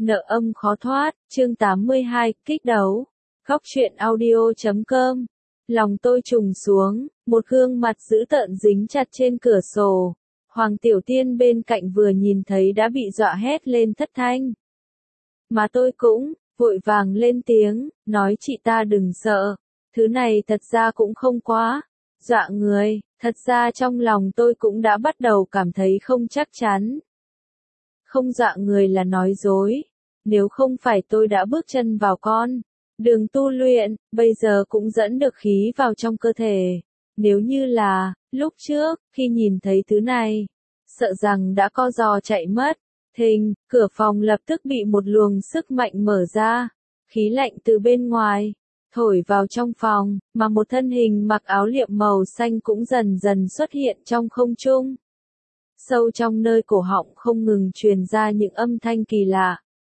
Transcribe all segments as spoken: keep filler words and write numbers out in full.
Nợ âm khó thoát, chương tám mươi hai, kích đấu. Góc truyện audio chấm com. Lòng tôi trùng xuống, một gương mặt dữ tợn dính chặt trên cửa sổ. Hoàng Tiểu Tiên bên cạnh vừa nhìn thấy đã bị dọa hét lên thất thanh. Mà tôi cũng, vội vàng lên tiếng, nói chị ta đừng sợ. Thứ này thật ra cũng không quá dọa người, thật ra trong lòng tôi cũng đã bắt đầu cảm thấy không chắc chắn. Không dọa người là nói dối. Nếu không phải tôi đã bước chân vào con đường tu luyện, bây giờ cũng dẫn được khí vào trong cơ thể. Nếu như là, lúc trước, khi nhìn thấy thứ này, sợ rằng đã co giò chạy mất. Thình, cửa phòng lập tức bị một luồng sức mạnh mở ra. Khí lạnh từ bên ngoài thổi vào trong phòng, mà một thân hình mặc áo liệm màu xanh cũng dần dần xuất hiện trong không trung. Sâu trong nơi cổ họng không ngừng truyền ra những âm thanh kỳ lạ.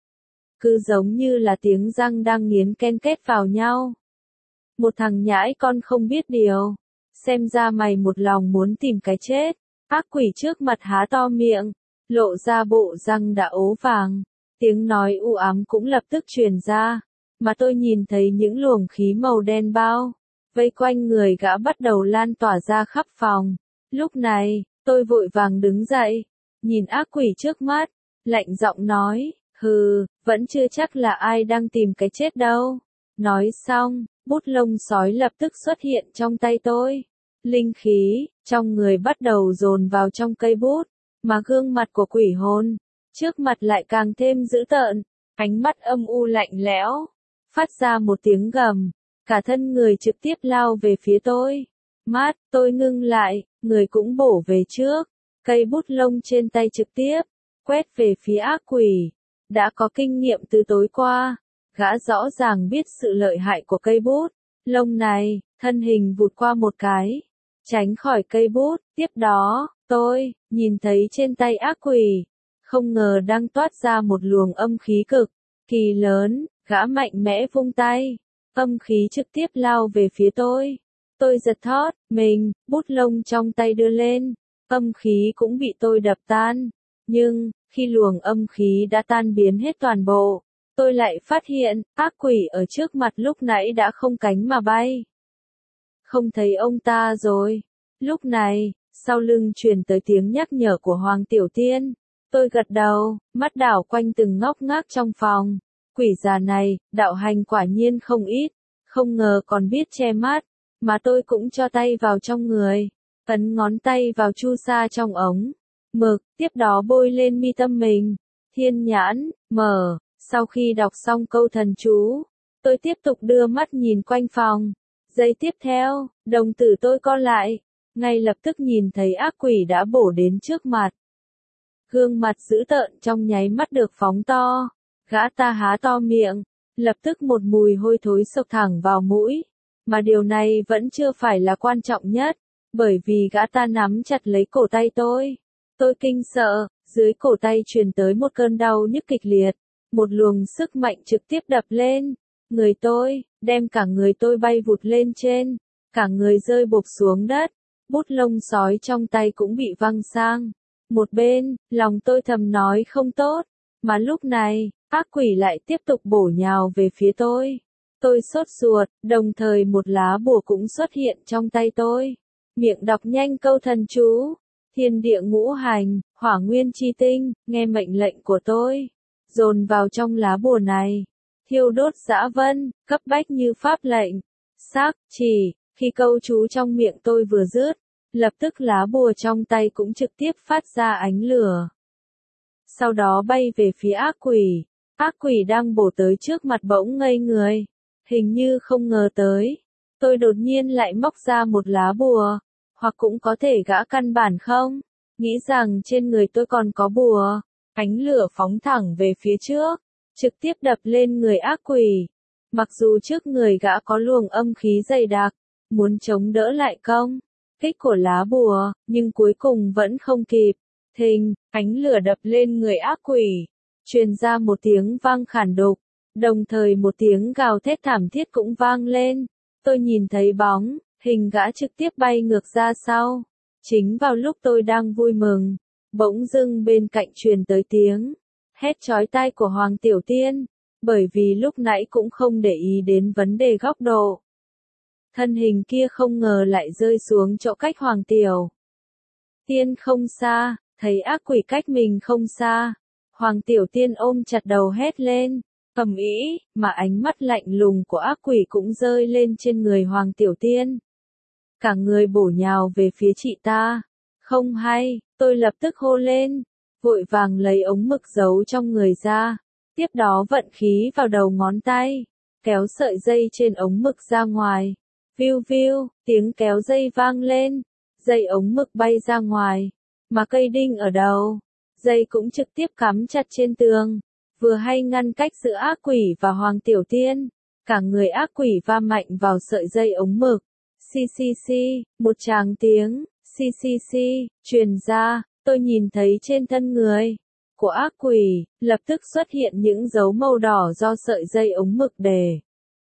Cứ giống như là tiếng răng đang nghiến ken kết vào nhau. Một thằng nhãi con không biết điều. Xem ra mày một lòng muốn tìm cái chết. Ác quỷ trước mặt há to miệng, lộ ra bộ răng đã ố vàng. Tiếng nói u ám cũng lập tức truyền ra. Mà tôi nhìn thấy những luồng khí màu đen bao vây quanh người gã bắt đầu lan tỏa ra khắp phòng. Lúc này, tôi vội vàng đứng dậy, nhìn ác quỷ trước mắt, lạnh giọng nói, hừ, vẫn chưa chắc là ai đang tìm cái chết đâu. Nói xong, bút lông sói lập tức xuất hiện trong tay tôi. Linh khí trong người bắt đầu dồn vào trong cây bút, mà gương mặt của quỷ hồn trước mặt lại càng thêm dữ tợn, ánh mắt âm u lạnh lẽo, phát ra một tiếng gầm, cả thân người trực tiếp lao về phía tôi. Mắt tôi ngưng lại, người cũng bổ về trước, cây bút lông trên tay trực tiếp quét về phía ác quỷ. Đã có kinh nghiệm từ tối qua, gã rõ ràng biết sự lợi hại của cây bút lông này, thân hình vụt qua một cái, tránh khỏi cây bút. Tiếp đó, tôi nhìn thấy trên tay ác quỷ, không ngờ đang toát ra một luồng âm khí cực kỳ lớn. Gã mạnh mẽ vung tay, âm khí trực tiếp lao về phía tôi. Tôi giật thót mình, bút lông trong tay đưa lên, âm khí cũng bị tôi đập tan. Nhưng, khi luồng âm khí đã tan biến hết toàn bộ, tôi lại phát hiện, ác quỷ ở trước mặt lúc nãy đã không cánh mà bay. Không thấy ông ta rồi. Lúc này, sau lưng truyền tới tiếng nhắc nhở của Hoàng Tiểu Tiên. Tôi gật đầu, mắt đảo quanh từng ngóc ngách trong phòng. Quỷ già này, đạo hành quả nhiên không ít, không ngờ còn biết che mắt, mà tôi cũng cho tay vào trong người, ấn ngón tay vào chu sa trong ống mực, tiếp đó bôi lên mi tâm mình. Thiên nhãn mở. Sau khi đọc xong câu thần chú, tôi tiếp tục đưa mắt nhìn quanh phòng. Giây tiếp theo, đồng tử tôi co lại, ngay lập tức nhìn thấy ác quỷ đã bổ đến trước mặt. Gương mặt dữ tợn trong nháy mắt được phóng to. Gã ta há to miệng, lập tức một mùi hôi thối xộc thẳng vào mũi. Mà điều này vẫn chưa phải là quan trọng nhất, bởi vì gã ta nắm chặt lấy cổ tay tôi. Tôi kinh sợ, dưới cổ tay truyền tới một cơn đau nhức kịch liệt, một luồng sức mạnh trực tiếp đập lên người tôi, đem cả người tôi bay vụt lên trên, cả người rơi bộp xuống đất. Bút lông sói trong tay cũng bị văng sang một bên, lòng tôi thầm nói không tốt, mà lúc này, ác quỷ lại tiếp tục bổ nhào về phía tôi. Tôi sốt ruột, đồng thời một lá bùa cũng xuất hiện trong tay tôi. Miệng đọc nhanh câu thần chú. Thiên địa ngũ hành, hỏa nguyên chi tinh, nghe mệnh lệnh của tôi. Dồn vào trong lá bùa này. Thiêu đốt dã vân, cấp bách như pháp lệnh. Sắc, chỉ, khi câu chú trong miệng tôi vừa dứt, lập tức lá bùa trong tay cũng trực tiếp phát ra ánh lửa. Sau đó bay về phía ác quỷ. Ác quỷ đang bổ tới trước mặt bỗng ngây người. Hình như không ngờ tới. Tôi đột nhiên lại móc ra một lá bùa. Hoặc cũng có thể gã căn bản không nghĩ rằng trên người tôi còn có bùa. Ánh lửa phóng thẳng về phía trước, trực tiếp đập lên người ác quỷ. Mặc dù trước người gã có luồng âm khí dày đặc, muốn chống đỡ lại công kích của lá bùa, nhưng cuối cùng vẫn không kịp. Thình, ánh lửa đập lên người ác quỷ, truyền ra một tiếng vang khản đục, đồng thời một tiếng gào thét thảm thiết cũng vang lên. Tôi nhìn thấy bóng hình gã trực tiếp bay ngược ra sau. Chính vào lúc tôi đang vui mừng, bỗng dưng bên cạnh truyền tới tiếng hét chói tai của Hoàng Tiểu Tiên, bởi vì lúc nãy cũng không để ý đến vấn đề góc độ. Thân hình kia không ngờ lại rơi xuống chỗ cách Hoàng Tiểu Tiên không xa, thấy ác quỷ cách mình không xa. Hoàng Tiểu Tiên ôm chặt đầu hét lên, ầm ĩ, mà ánh mắt lạnh lùng của ác quỷ cũng rơi lên trên người Hoàng Tiểu Tiên. Cả người bổ nhào về phía chị ta. Không hay, tôi lập tức hô lên, vội vàng lấy ống mực giấu trong người ra, tiếp đó vận khí vào đầu ngón tay, kéo sợi dây trên ống mực ra ngoài. Viu viu, tiếng kéo dây vang lên, dây ống mực bay ra ngoài, mà cây đinh ở đầu, dây cũng trực tiếp cắm chặt trên tường, vừa hay ngăn cách giữa ác quỷ và Hoàng Tiểu Tiên. Cả người ác quỷ va mạnh vào sợi dây ống mực. Xì xì xì, một tràng tiếng, xì xì xì, truyền ra, tôi nhìn thấy trên thân người của ác quỷ, lập tức xuất hiện những dấu màu đỏ do sợi dây ống mực để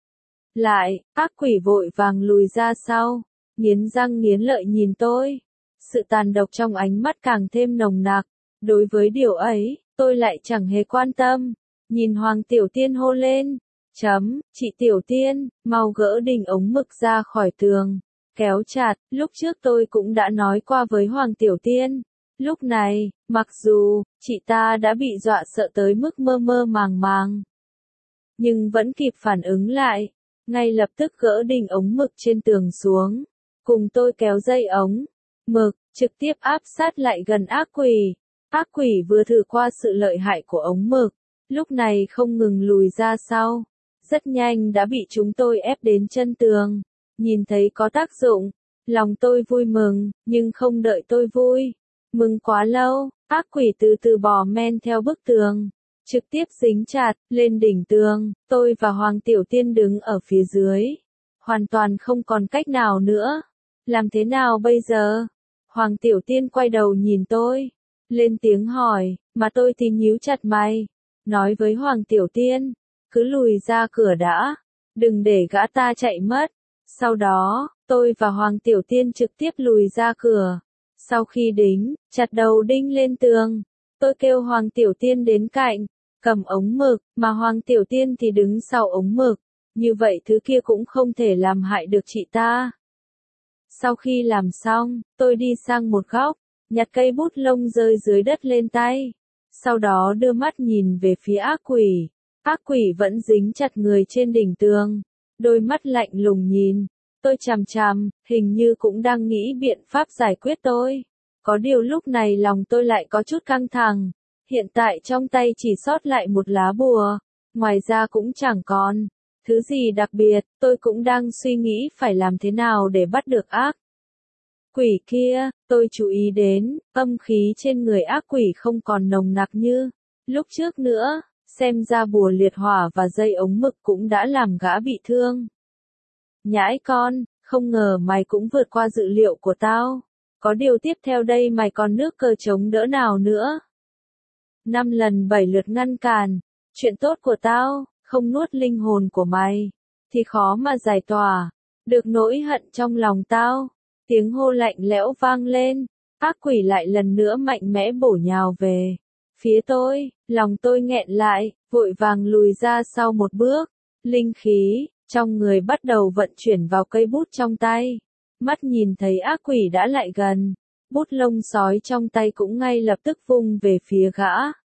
lại, ác quỷ vội vàng lùi ra sau, nghiến răng nghiến lợi nhìn tôi. Sự tàn độc trong ánh mắt càng thêm nồng nặc, đối với điều ấy, tôi lại chẳng hề quan tâm, nhìn Hoàng Tiểu Tiên hô lên. Chấm, chị Tiểu Tiên, mau gỡ đinh ống mực ra khỏi tường, kéo chặt, lúc trước tôi cũng đã nói qua với Hoàng Tiểu Tiên. Lúc này, mặc dù, chị ta đã bị dọa sợ tới mức mơ mơ màng màng, nhưng vẫn kịp phản ứng lại, ngay lập tức gỡ đinh ống mực trên tường xuống, cùng tôi kéo dây ống mực, trực tiếp áp sát lại gần ác quỷ. Ác quỷ vừa thử qua sự lợi hại của ống mực, lúc này không ngừng lùi ra sau. Rất nhanh đã bị chúng tôi ép đến chân tường. Nhìn thấy có tác dụng, lòng tôi vui mừng, nhưng không đợi tôi vui mừng quá lâu, ác quỷ từ từ bò men theo bức tường, trực tiếp dính chặt lên đỉnh tường. Tôi và Hoàng Tiểu Tiên đứng ở phía dưới, hoàn toàn không còn cách nào nữa. Làm thế nào bây giờ? Hoàng Tiểu Tiên quay đầu nhìn tôi, lên tiếng hỏi, mà tôi thì nhíu chặt mày, nói với Hoàng Tiểu Tiên, cứ lùi ra cửa đã, đừng để gã ta chạy mất. Sau đó, tôi và Hoàng Tiểu Tiên trực tiếp lùi ra cửa. Sau khi đính, chặt đầu đinh lên tường, tôi kêu Hoàng Tiểu Tiên đến cạnh, cầm ống mực, mà Hoàng Tiểu Tiên thì đứng sau ống mực. Như vậy thứ kia cũng không thể làm hại được chị ta. Sau khi làm xong, tôi đi sang một góc, nhặt cây bút lông rơi dưới đất lên tay. Sau đó đưa mắt nhìn về phía ác quỷ. Ác quỷ vẫn dính chặt người trên đỉnh tường, đôi mắt lạnh lùng nhìn tôi chằm chằm, hình như cũng đang nghĩ biện pháp giải quyết tôi. Có điều lúc này lòng tôi lại có chút căng thẳng. Hiện tại trong tay chỉ sót lại một lá bùa, ngoài ra cũng chẳng còn thứ gì đặc biệt. Tôi cũng đang suy nghĩ phải làm thế nào để bắt được ác quỷ kia. Tôi chú ý đến, âm khí trên người ác quỷ không còn nồng nặc như lúc trước nữa. Xem ra bùa liệt hỏa và dây ống mực cũng đã làm gã bị thương. Nhãi con, không ngờ mày cũng vượt qua dự liệu của tao. Có điều tiếp theo đây mày còn nước cờ chống đỡ nào nữa. Năm lần bảy lượt ngăn cản chuyện tốt của tao, không nuốt linh hồn của mày, thì khó mà giải tỏa được nỗi hận trong lòng tao. Tiếng hô lạnh lẽo vang lên, ác quỷ lại lần nữa mạnh mẽ bổ nhào về phía tôi. Lòng tôi nghẹn lại, vội vàng lùi ra sau một bước. Linh khí trong người bắt đầu vận chuyển vào cây bút trong tay. Mắt nhìn thấy ác quỷ đã lại gần, bút lông sói trong tay cũng ngay lập tức vung về phía gã.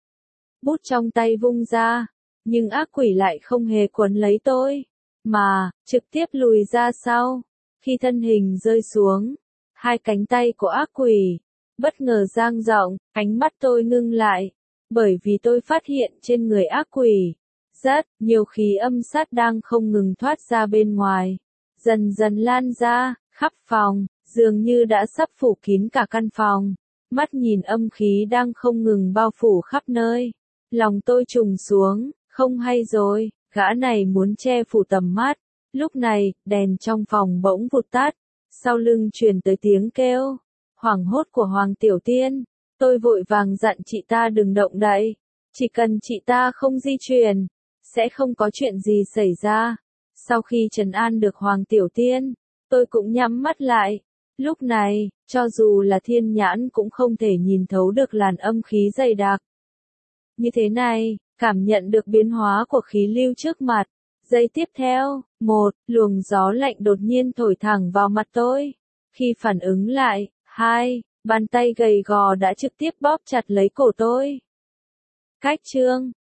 Bút trong tay vung ra, nhưng ác quỷ lại không hề quấn lấy tôi, mà trực tiếp lùi ra sau. Khi thân hình rơi xuống, hai cánh tay của ác quỷ bất ngờ dang rộng, ánh mắt tôi ngưng lại, bởi vì tôi phát hiện trên người ác quỷ rất nhiều khí âm sát đang không ngừng thoát ra bên ngoài, dần dần lan ra khắp phòng, dường như đã sắp phủ kín cả căn phòng. Mắt nhìn âm khí đang không ngừng bao phủ khắp nơi, lòng tôi trùng xuống, không hay rồi, gã này muốn che phủ tầm mắt. Lúc này, đèn trong phòng bỗng vụt tắt, sau lưng truyền tới tiếng kêu hoảng hốt của Hoàng Tiểu Tiên. Tôi vội vàng dặn chị ta đừng động đậy, chỉ cần chị ta không di chuyển, sẽ không có chuyện gì xảy ra. Sau khi trấn an được Hoàng Tiểu Tiên, tôi cũng nhắm mắt lại. Lúc này, cho dù là thiên nhãn cũng không thể nhìn thấu được làn âm khí dày đặc Như thế này, cảm nhận được biến hóa của khí lưu trước mặt. Giây tiếp theo, một, luồng gió lạnh đột nhiên thổi thẳng vào mặt tôi. Khi phản ứng lại, hai, bàn tay gầy gò đã trực tiếp bóp chặt lấy cổ tôi. Cách chương